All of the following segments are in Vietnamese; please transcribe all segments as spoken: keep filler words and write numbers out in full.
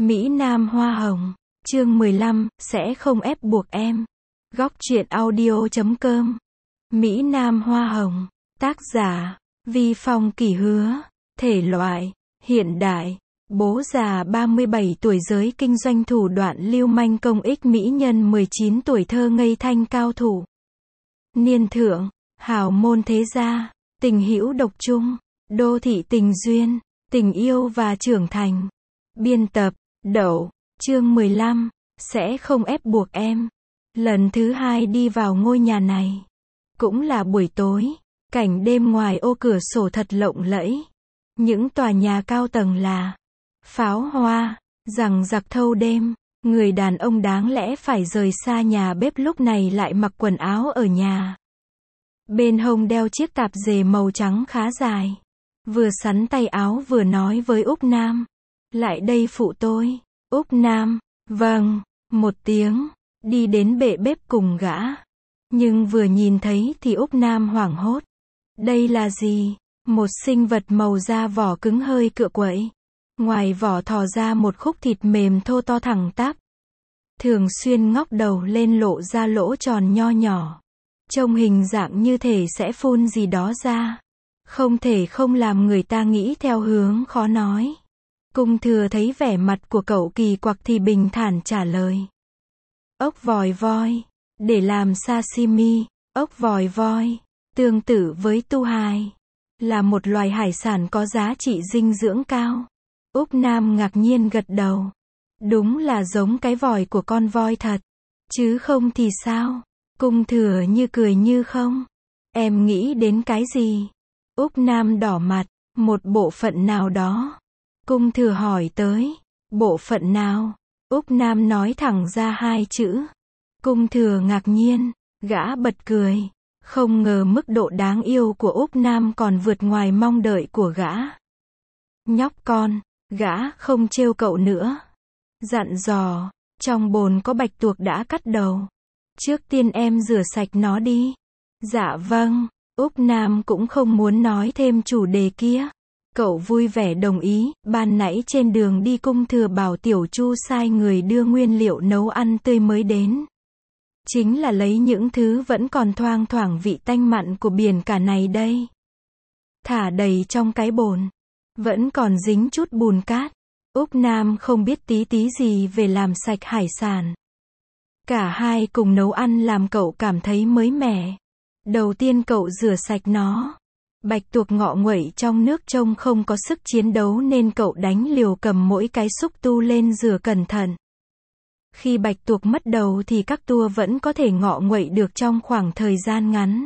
Mỹ Nam Hoa Hồng, chương mười lăm, sẽ không ép buộc em. Góc truyện audio chấm com. Mỹ Nam Hoa Hồng, tác giả, Vi Phong Kỷ Hứa, thể loại, hiện đại, bố già ba mươi bảy tuổi giới kinh doanh thủ đoạn lưu manh công ích mỹ nhân mười chín tuổi thơ ngây thanh cao thủ. Niên thượng, hào môn thế gia, tình hữu độc trung, đô thị tình duyên, tình yêu và trưởng thành. Biên tập, Đậu, chương mười lăm, sẽ không ép buộc em. Lần thứ hai đi vào ngôi nhà này. Cũng là buổi tối, cảnh đêm ngoài ô cửa sổ thật lộng lẫy. Những tòa nhà cao tầng là pháo hoa, rằng giặc thâu đêm. Người đàn ông đáng lẽ phải rời xa nhà bếp lúc này lại mặc quần áo ở nhà. Bên hông đeo chiếc tạp dề màu trắng khá dài. Vừa sắn tay áo vừa nói với Úc Nam. Lại đây phụ tôi. Úc Nam, vâng, một tiếng, đi đến bệ bếp cùng gã. Nhưng vừa nhìn thấy thì Úc Nam hoảng hốt. Đây là gì? Một sinh vật màu da vỏ cứng hơi cựa quậy. Ngoài vỏ thò ra một khúc thịt mềm thô to thẳng tắp. Thường xuyên ngóc đầu lên lộ ra lỗ tròn nho nhỏ. Trông hình dạng như thể sẽ phun gì đó ra. Không thể không làm người ta nghĩ theo hướng khó nói. Cung Thừa thấy vẻ mặt của cậu kỳ quặc thì bình thản trả lời. Ốc vòi voi, để làm sashimi. Ốc vòi voi, tương tự với tu hài, là một loài hải sản có giá trị dinh dưỡng cao. Úc Nam ngạc nhiên gật đầu. Đúng là giống cái vòi của con voi thật. Chứ không thì sao? Cung Thừa như cười như không. Em nghĩ đến cái gì? Úc Nam đỏ mặt. Một bộ phận nào đó. Cung Thừa hỏi tới. Bộ phận nào? Úc Nam nói thẳng ra hai chữ. Cung Thừa ngạc nhiên. Gã bật cười. Không ngờ mức độ đáng yêu của Úc Nam còn vượt ngoài mong đợi của gã. Nhóc con, gã không trêu cậu nữa. Dặn dò, trong bồn có bạch tuộc đã cắt đầu. Trước tiên em rửa sạch nó đi. Dạ vâng, Úc Nam cũng không muốn nói thêm chủ đề kia. Cậu vui vẻ đồng ý. Ban nãy trên đường đi Cung Thừa bảo Tiểu Chu sai người đưa nguyên liệu nấu ăn tươi mới đến. Chính là lấy những thứ vẫn còn thoang thoảng vị tanh mặn của biển cả này đây. Thả đầy trong cái bồn. Vẫn còn dính chút bùn cát. Úc Nam không biết tí tí gì về làm sạch hải sản. Cả hai cùng nấu ăn làm cậu cảm thấy mới mẻ. Đầu tiên cậu rửa sạch nó. Bạch tuộc ngọ nguậy trong nước trông không có sức chiến đấu nên cậu đánh liều cầm mỗi cái xúc tu lên rửa cẩn thận. Khi bạch tuộc mất đầu thì các tua vẫn có thể ngọ nguậy được trong khoảng thời gian ngắn.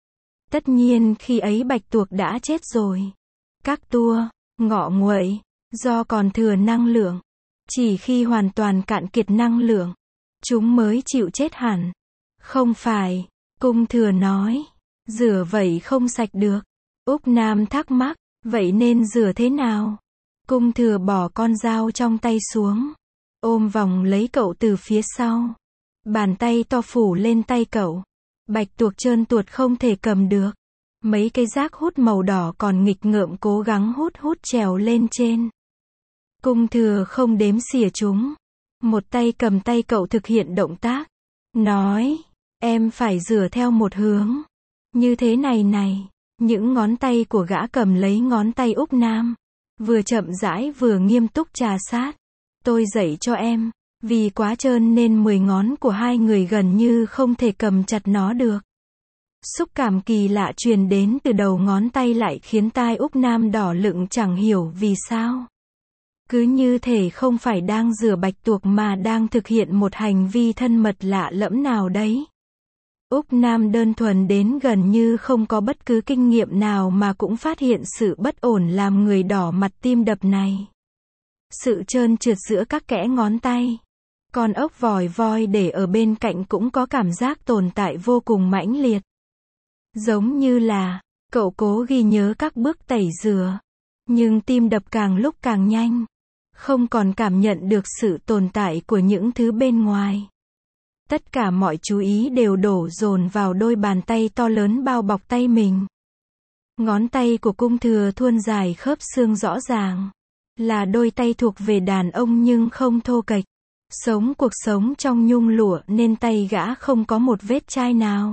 Tất nhiên khi ấy bạch tuộc đã chết rồi. Các tua, ngọ nguậy, do còn thừa năng lượng. Chỉ khi hoàn toàn cạn kiệt năng lượng, chúng mới chịu chết hẳn. Không phải, Cung Thừa nói. Rửa vậy không sạch được. Úc Nam thắc mắc, vậy nên rửa thế nào? Cung Thừa bỏ con dao trong tay xuống. Ôm vòng lấy cậu từ phía sau. Bàn tay to phủ lên tay cậu. Bạch tuộc trơn tuột không thể cầm được. Mấy cây rác hút màu đỏ còn nghịch ngợm cố gắng hút hút trèo lên trên. Cung Thừa không đếm xỉa chúng. Một tay cầm tay cậu thực hiện động tác. Nói, em phải rửa theo một hướng. Như thế này này. Những ngón tay của gã cầm lấy ngón tay Úc Nam. Vừa chậm rãi vừa nghiêm túc trà sát. Tôi dạy cho em. Vì quá trơn nên mười ngón của hai người gần như không thể cầm chặt nó được. Xúc cảm kỳ lạ truyền đến từ đầu ngón tay lại khiến tai Úc Nam đỏ lựng chẳng hiểu vì sao. Cứ như thể không phải đang rửa bạch tuộc mà đang thực hiện một hành vi thân mật lạ lẫm nào đấy. Úc Nam đơn thuần đến gần như không có bất cứ kinh nghiệm nào mà cũng phát hiện sự bất ổn làm người đỏ mặt tim đập này. Sự trơn trượt giữa các kẽ ngón tay. Con ốc vòi voi để ở bên cạnh cũng có cảm giác tồn tại vô cùng mãnh liệt. Giống như là, cậu cố ghi nhớ các bước tẩy rửa. Nhưng tim đập càng lúc càng nhanh. Không còn cảm nhận được sự tồn tại của những thứ bên ngoài. Tất cả mọi chú ý đều đổ dồn vào đôi bàn tay to lớn bao bọc tay mình. Ngón tay của Cung Thừa thuôn dài khớp xương rõ ràng. Là đôi tay thuộc về đàn ông nhưng không thô kệch. Sống cuộc sống trong nhung lụa nên tay gã không có một vết chai nào.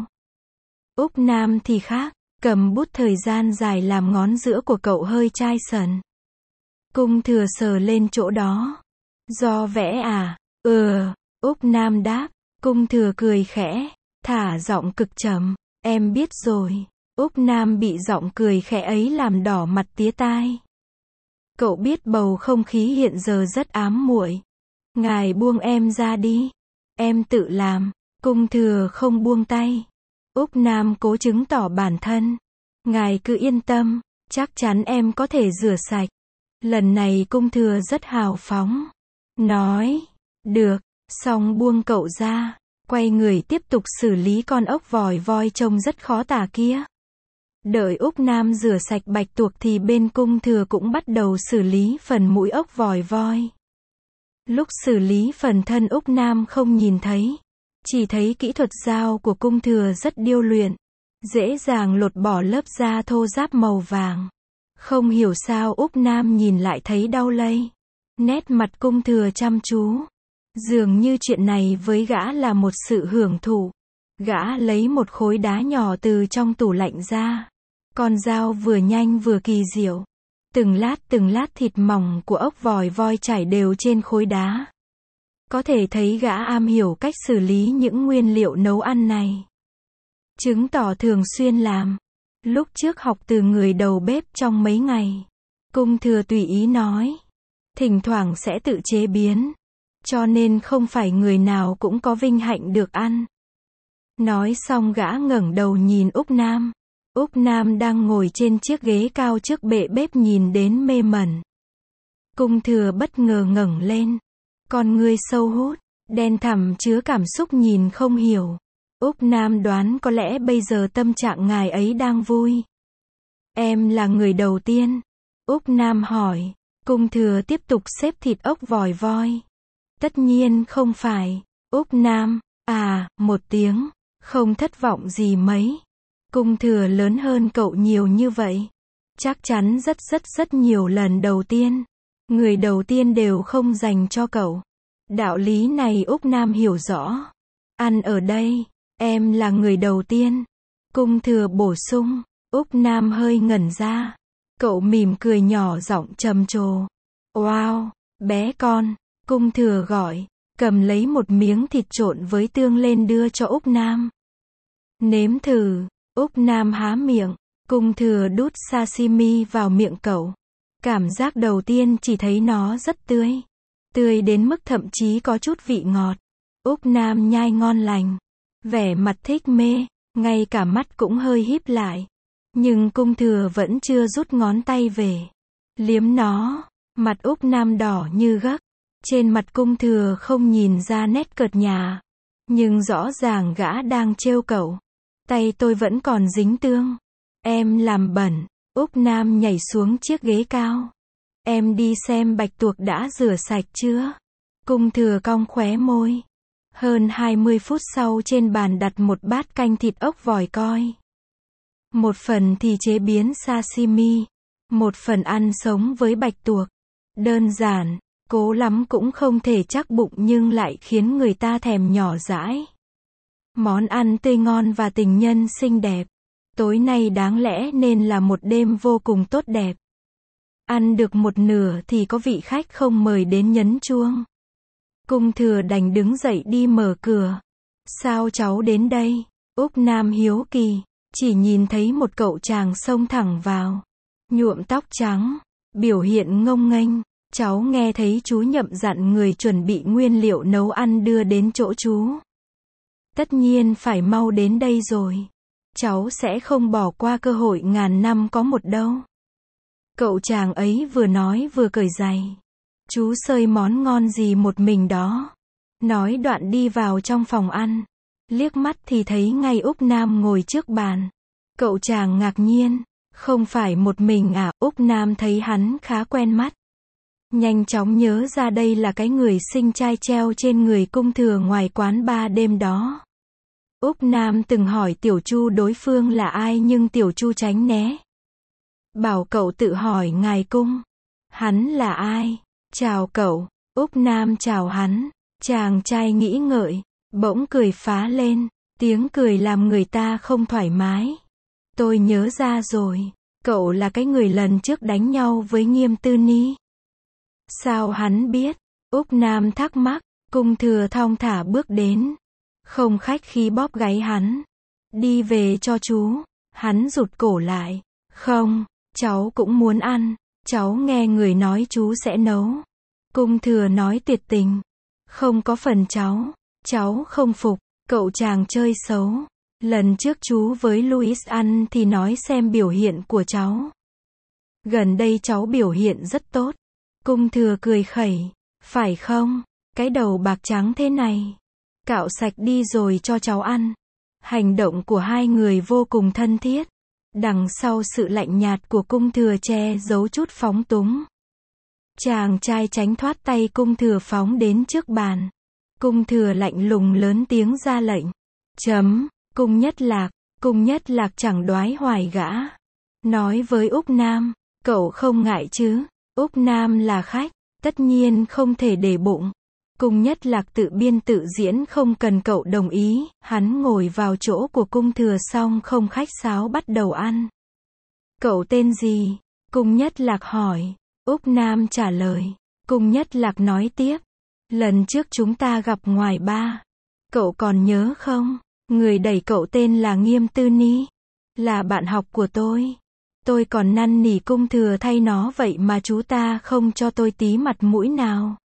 Úc Nam thì khác, cầm bút thời gian dài làm ngón giữa của cậu hơi chai sần. Cung Thừa sờ lên chỗ đó. Do vẽ à? Ừ, Úc Nam đáp. Cung Thừa cười khẽ, thả giọng cực trầm, em biết rồi. Úc Nam bị giọng cười khẽ ấy làm đỏ mặt tía tai. Cậu biết bầu không khí hiện giờ rất ám muội. Ngài buông em ra đi. Em tự làm. Cung Thừa không buông tay. Úc Nam cố chứng tỏ bản thân. Ngài cứ yên tâm, chắc chắn em có thể rửa sạch. Lần này Cung Thừa rất hào phóng. Nói, được, xong buông cậu ra. Quay người tiếp tục xử lý con ốc vòi voi trông rất khó tả kia. Đợi Úc Nam rửa sạch bạch tuộc thì bên Cung Thừa cũng bắt đầu xử lý phần mũi ốc vòi voi. Lúc xử lý phần thân Úc Nam không nhìn thấy. Chỉ thấy kỹ thuật dao của Cung Thừa rất điêu luyện. Dễ dàng lột bỏ lớp da thô ráp màu vàng. Không hiểu sao Úc Nam nhìn lại thấy đau lây. Nét mặt Cung Thừa chăm chú. Dường như chuyện này với gã là một sự hưởng thụ. Gã lấy một khối đá nhỏ từ trong tủ lạnh ra. Con dao vừa nhanh vừa kỳ diệu. Từng lát từng lát thịt mỏng của ốc vòi voi chảy đều trên khối đá. Có thể thấy gã am hiểu cách xử lý những nguyên liệu nấu ăn này. Chứng tỏ thường xuyên làm. Lúc trước học từ người đầu bếp trong mấy ngày. Cung Thừa tùy ý nói. Thỉnh thoảng sẽ tự chế biến. Cho nên không phải người nào cũng có vinh hạnh được ăn. Nói xong gã ngẩng đầu nhìn Úc Nam. Úc Nam đang ngồi trên chiếc ghế cao trước bệ bếp nhìn đến mê mẩn. Cung Thừa bất ngờ ngẩng lên. Con ngươi sâu hút, đen thẳm chứa cảm xúc nhìn không hiểu. Úc Nam đoán có lẽ bây giờ tâm trạng ngài ấy đang vui. Em là người đầu tiên. Úc Nam hỏi. Cung Thừa tiếp tục xếp thịt ốc vòi voi. Tất nhiên không phải. Úc Nam, à, một tiếng, không thất vọng gì mấy. Cung Thừa lớn hơn cậu nhiều như vậy. Chắc chắn rất rất rất nhiều lần đầu tiên. Người đầu tiên đều không dành cho cậu. Đạo lý này Úc Nam hiểu rõ. Ăn ở đây, em là người đầu tiên. Cung Thừa bổ sung. Úc Nam hơi ngẩn ra. Cậu mỉm cười nhỏ giọng trầm trồ. Wow, bé con. Cung Thừa gọi. Cầm lấy một miếng thịt trộn với tương lên đưa cho Úc Nam. Nếm thử. Úc Nam há miệng. Cung Thừa đút sashimi vào miệng cậu. Cảm giác đầu tiên chỉ thấy nó rất tươi. Tươi đến mức thậm chí có chút vị ngọt. Úc Nam nhai ngon lành. Vẻ mặt thích mê. Ngay cả mắt cũng hơi híp lại. Nhưng Cung Thừa vẫn chưa rút ngón tay về. Liếm nó. Mặt Úc Nam đỏ như gấc. Trên mặt Cung Thừa không nhìn ra nét cợt nhả. Nhưng rõ ràng gã đang trêu cậu. Tay tôi vẫn còn dính tương. Em làm bẩn. Úc Nam nhảy xuống chiếc ghế cao. Em đi xem bạch tuộc đã rửa sạch chưa? Cung Thừa cong khóe môi. Hơn hai mươi phút sau trên bàn đặt một bát canh thịt ốc vòi coi. Một phần thì chế biến sashimi. Một phần ăn sống với bạch tuộc. Đơn giản, cố lắm cũng không thể chắc bụng nhưng lại khiến người ta thèm nhỏ dãi. Món ăn tươi ngon và tình nhân xinh đẹp. Tối nay đáng lẽ nên là một đêm vô cùng tốt đẹp. Ăn được một nửa thì có vị khách không mời đến nhấn chuông. Cung Thừa đành đứng dậy đi mở cửa. Sao cháu đến đây? Úc Nam hiếu kỳ. Chỉ nhìn thấy một cậu chàng xông thẳng vào. Nhuộm tóc trắng. Biểu hiện ngông nghênh. Cháu nghe thấy chú Nhậm dặn người chuẩn bị nguyên liệu nấu ăn đưa đến chỗ chú. Tất nhiên phải mau đến đây rồi. Cháu sẽ không bỏ qua cơ hội ngàn năm có một đâu. Cậu chàng ấy vừa nói vừa cởi giày. Chú xơi món ngon gì một mình đó. Nói đoạn đi vào trong phòng ăn. Liếc mắt thì thấy ngay Úc Nam ngồi trước bàn. Cậu chàng ngạc nhiên. Không phải một mình à? Úc Nam thấy hắn khá quen mắt. Nhanh chóng nhớ ra đây là cái người xinh trai treo trên người Cung Thừa ngoài quán ba đêm đó. Úc Nam từng hỏi Tiểu Chu đối phương là ai nhưng Tiểu Chu tránh né. Bảo cậu tự hỏi ngài Cung. Hắn là ai? Chào cậu. Úc Nam chào hắn. Chàng trai nghĩ ngợi, bỗng cười phá lên, tiếng cười làm người ta không thoải mái. Tôi nhớ ra rồi, cậu là cái người lần trước đánh nhau với Nghiêm Tư Ni. Sao hắn biết? Úc Nam thắc mắc, Cung Thừa thong thả bước đến, không khách khí bóp gáy hắn. Đi về cho chú. Hắn rụt cổ lại. Không, cháu cũng muốn ăn. Cháu nghe người nói chú sẽ nấu. Cung Thừa nói tuyệt tình. Không có phần cháu. Cháu không phục. Cậu chàng chơi xấu. Lần trước chú với Louis ăn thì nói xem biểu hiện của cháu. Gần đây cháu biểu hiện rất tốt. Cung Thừa cười khẩy. Phải không? Cái đầu bạc trắng thế này. Cạo sạch đi rồi cho cháu ăn. Hành động của hai người vô cùng thân thiết. Đằng sau sự lạnh nhạt của Cung Thừa che giấu chút phóng túng. Chàng trai tránh thoát tay Cung Thừa phóng đến trước bàn. Cung Thừa lạnh lùng lớn tiếng ra lệnh. Chấm. Cung Nhất Lạc. Cung Nhất Lạc chẳng đoái hoài gã. Nói với Úc Nam. Cậu không ngại chứ? Úc Nam là khách. Tất nhiên không thể để bụng. Cung Nhất Lạc tự biên tự diễn không cần cậu đồng ý. Hắn ngồi vào chỗ của Cung Thừa xong không khách sáo bắt đầu ăn. Cậu tên gì? Cung Nhất Lạc hỏi. Úc Nam trả lời. Cung Nhất Lạc nói tiếp. Lần trước chúng ta gặp ngoài ba. Cậu còn nhớ không? Người đẩy cậu tên là Nghiêm Tư Ni. Là bạn học của tôi. Tôi còn năn nỉ Cung Thừa thay nó vậy mà chú ta không cho tôi tí mặt mũi nào.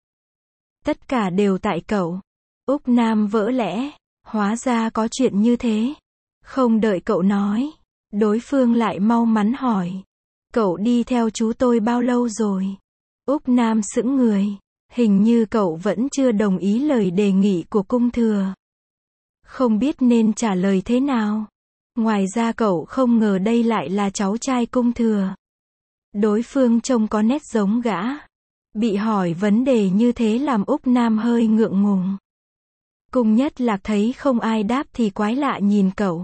Tất cả đều tại cậu. Úc Nam vỡ lẽ. Hóa ra có chuyện như thế. Không đợi cậu nói. Đối phương lại mau mắn hỏi. Cậu đi theo chú tôi bao lâu rồi? Úc Nam sững người. Hình như cậu vẫn chưa đồng ý lời đề nghị của Cung Thừa. Không biết nên trả lời thế nào. Ngoài ra cậu không ngờ đây lại là cháu trai Cung Thừa. Đối phương trông có nét giống gã. Bị hỏi vấn đề như thế làm Úc Nam hơi ngượng ngùng. Cung Nhất Lạc thấy không ai đáp thì quái lạ nhìn cậu.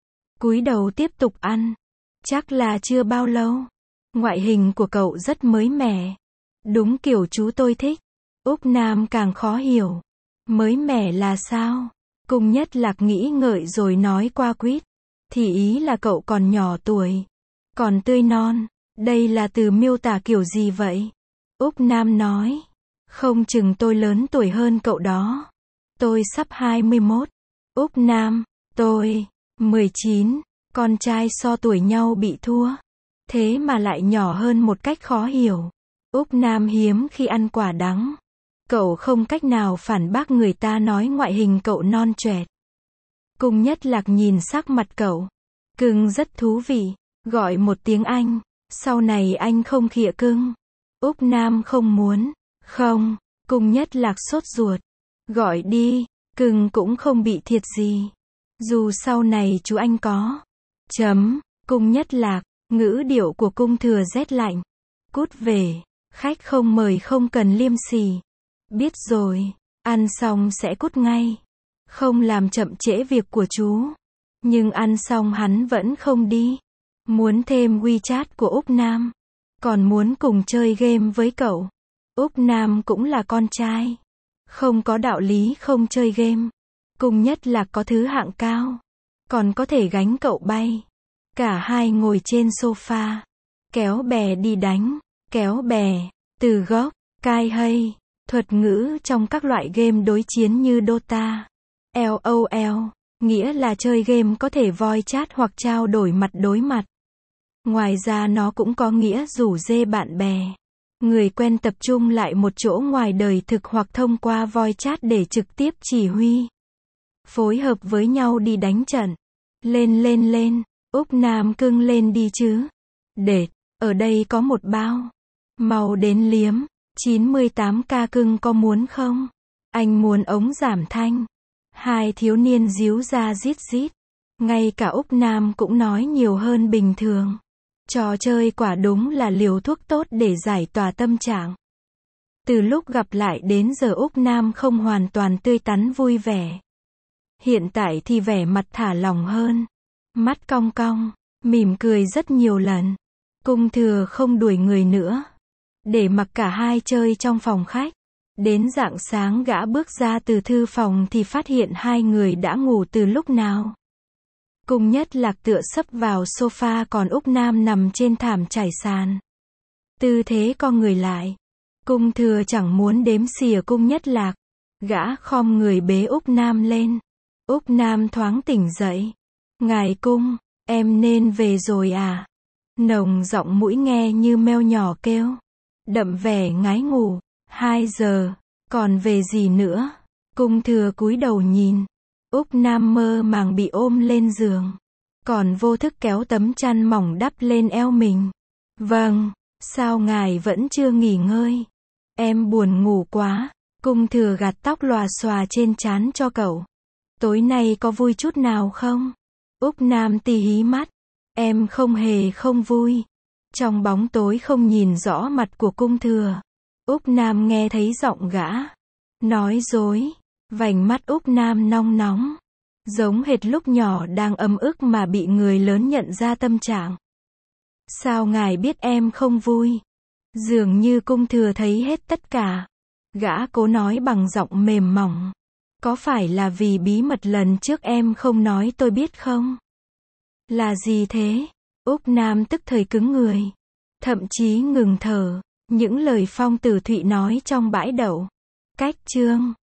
Cúi đầu tiếp tục ăn. Chắc là chưa bao lâu. Ngoại hình của cậu rất mới mẻ. Đúng kiểu chú tôi thích. Úc Nam càng khó hiểu. Mới mẻ là sao? Cung Nhất Lạc nghĩ ngợi rồi nói qua quýt. Thì ý là cậu còn nhỏ tuổi. Còn tươi non. Đây là từ miêu tả kiểu gì vậy? Úc Nam nói. Không chừng tôi lớn tuổi hơn cậu đó. Tôi sắp hai mươi mốt. Úc Nam. Tôi. mười chín. Con trai so tuổi nhau bị thua. Thế mà lại nhỏ hơn một cách khó hiểu. Úc Nam hiếm khi ăn quả đắng. Cậu không cách nào phản bác người ta nói ngoại hình cậu non choẹt. Cung Nhất Lạc nhìn sắc mặt cậu. Cưng rất thú vị. Gọi một tiếng anh. Sau này anh không khịa cưng. Úc Nam không muốn. Không. Cung Nhất Lạc sốt ruột. Gọi đi. Cưng cũng không bị thiệt gì. Dù sau này chú anh có. Chấm. Cung Nhất Lạc. Ngữ điệu của Cung Thừa rét lạnh. Cút về. Khách không mời không cần liêm sỉ. Biết rồi. Ăn xong sẽ cút ngay. Không làm chậm trễ việc của chú. Nhưng ăn xong hắn vẫn không đi. Muốn thêm WeChat của Úc Nam. Còn muốn cùng chơi game với cậu. Úc Nam cũng là con trai. Không có đạo lý không chơi game. Cung Nhất Lạc có thứ hạng cao. Còn có thể gánh cậu bay. Cả hai ngồi trên sofa. Kéo bè đi đánh. Kéo bè. Từ gốc. Cai hay. Thuật ngữ trong các loại game đối chiến như Dota. LOL. Nghĩa là chơi game có thể voice chat hoặc trao đổi mặt đối mặt. Ngoài ra nó cũng có nghĩa rủ rê bạn bè. Người quen tập trung lại một chỗ ngoài đời thực hoặc thông qua voice chat để trực tiếp chỉ huy. Phối hợp với nhau đi đánh trận. Lên lên lên. Úc Nam cưng lên đi chứ. Đệt. Ở đây có một bao. Mau đến liếm. chín mươi tám k cưng có muốn không? Anh muốn ống giảm thanh. Hai thiếu niên díu ra rít rít. Ngay cả Úc Nam cũng nói nhiều hơn bình thường. Trò chơi quả đúng là liều thuốc tốt để giải tỏa tâm trạng. Từ lúc gặp lại đến giờ Úc Nam không hoàn toàn tươi tắn vui vẻ. Hiện tại thì vẻ mặt thả lỏng hơn. Mắt cong cong, mỉm cười rất nhiều lần. Cung Thừa không đuổi người nữa. để mặc cả hai chơi trong phòng khách. Đến rạng sáng gã bước ra từ thư phòng thì phát hiện hai người đã ngủ từ lúc nào. Cung Nhất Lạc tựa sấp vào sofa còn Úc Nam nằm trên thảm trải sàn. Tư thế co người lại. Cung Thừa chẳng muốn đếm xỉa Cung Nhất Lạc. Gã khom người bế Úc Nam lên. Úc Nam thoáng tỉnh dậy. Ngài Cung, em nên về rồi à? Nồng giọng mũi nghe như meo nhỏ kêu. Đậm vẻ ngái ngủ. Hai giờ, còn về gì nữa? Cung Thừa cúi đầu nhìn. Úc Nam mơ màng bị ôm lên giường. Còn vô thức kéo tấm chăn mỏng đắp lên eo mình. Vâng, sao ngài vẫn chưa nghỉ ngơi? Em buồn ngủ quá. Cung Thừa gạt tóc lòa xòa trên trán cho cậu. Tối nay có vui chút nào không? Úc Nam tì hí mắt. Em không hề không vui. Trong bóng tối không nhìn rõ mặt của Cung Thừa. Úc Nam nghe thấy giọng gã. Nói dối. Vành mắt Úc Nam nong nóng. Giống hệt lúc nhỏ đang ấm ức mà bị người lớn nhận ra tâm trạng. Sao ngài biết em không vui? Dường như Cung Thừa thấy hết tất cả. Gã cố nói bằng giọng mềm mỏng. Có phải là vì bí mật lần trước em không nói tôi biết không? Là gì thế? Úc Nam tức thời cứng người. Thậm chí ngừng thở. Những lời Phong Tử Thụy nói trong bãi đậu. Cách chương